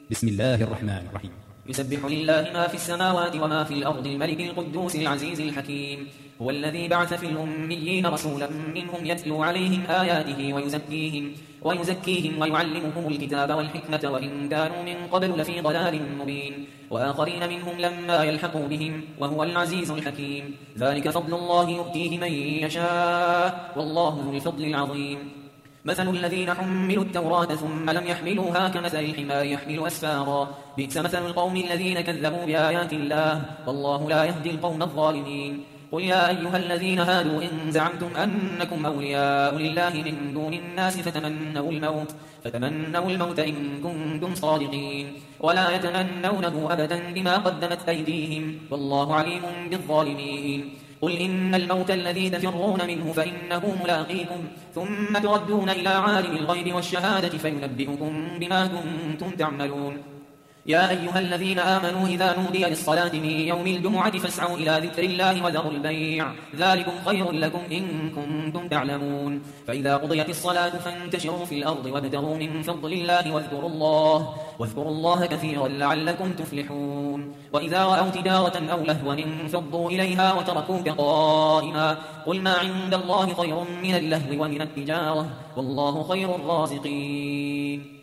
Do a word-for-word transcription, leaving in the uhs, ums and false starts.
بسم الله الرحمن الرحيم. يسبح لله ما في السماوات وما في الأرض الملك القدوس العزيز الحكيم. هو الذي بعث في الأميين رسولا منهم يتلو عليهم آياته ويزكيهم, ويزكيهم ويعلمهم الكتاب والحكمة وإن كانوا من قبل لفي ضلال مبين وآخرين منهم لما يلحقوا بهم وهو العزيز الحكيم. ذلك فضل الله يؤتيه من يشاء والله ذو الفضل العظيم. مثل الذين حملوا التوراة ثم لم يحملوها كمثل الحمار يحمل أسفارا بئس مثل القوم الذين كذبوا بآيات الله والله لا يهدي القوم الظالمين. قل يا أيها الذين هادوا إن زعمتم أنكم أولياء لله من دون الناس فتمنوا الموت, فتمنوا الموت إن كنتم صادقين ولا يتمنونه أبدا بما قدمت أيديهم والله عليم بالظالمين. قل إن الموت الذي تفرون منه فإنه ملاقيكم ثم تردون إلى عالم الغيب والشهادة فينبئكم بما كنتم تعملون. يا أيها الذين آمنوا إذا نودي للصلاة من يوم الجمعة فاسعوا إلى ذكر الله وذروا البيع ذلكم خير لكم إن كنتم تعلمون. فإذا قضيت الصلاة فانتشروا في الأرض وابتغوا من فضل الله واذكروا الله, واذكروا الله كثيرا لعلكم تفلحون. وإذا رأوا تجارة أو لهوا انفضوا إليها وتركوك قائما قل ما عند الله خير من اللهو ومن التجارة والله خير الرازقين.